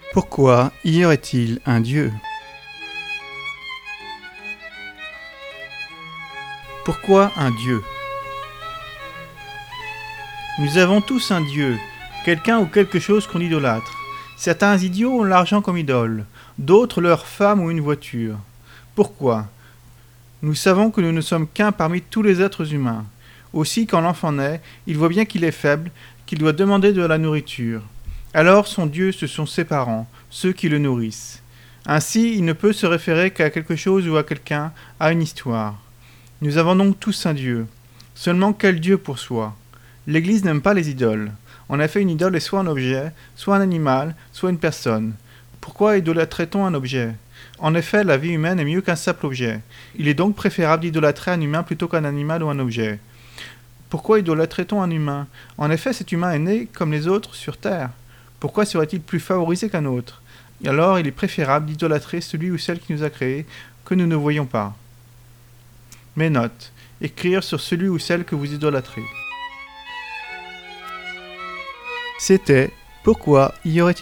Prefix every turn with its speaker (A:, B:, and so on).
A: Pourquoi y aurait-il un Dieu? Pourquoi un Dieu? Nous avons tous un Dieu, quelqu'un ou quelque chose qu'on idolâtre. Certains idiots ont l'argent comme idole, d'autres leur femme ou une voiture. Pourquoi? Nous savons que nous ne sommes qu'un parmi tous les êtres humains. Aussi, quand l'enfant naît, il voit bien qu'il est faible, qu'il doit demander de la nourriture. Alors son Dieu, ce sont ses parents, ceux qui le nourrissent. Ainsi, il ne peut se référer qu'à quelque chose ou à quelqu'un, à une histoire. Nous avons donc tous un Dieu. Seulement quel Dieu pour soi? L'Église n'aime pas les idoles. En effet, une idole est soit un objet, soit un animal, soit une personne. Pourquoi idolâtrait-on un objet? En effet, la vie humaine est mieux qu'un simple objet. Il est donc préférable d'idolâtrer un humain plutôt qu'un animal ou un objet. Pourquoi idolâtrait-on un humain? En effet, cet humain est né, comme les autres, sur Terre. Pourquoi serait-il plus favorisé qu'un autre? Alors il est préférable d'idolâtrer celui ou celle qui nous a créés, que nous ne voyons pas. Mes notes. Écrire sur celui ou celle que vous idolâtrez. C'était « Pourquoi y aurait-il un Dieu ?»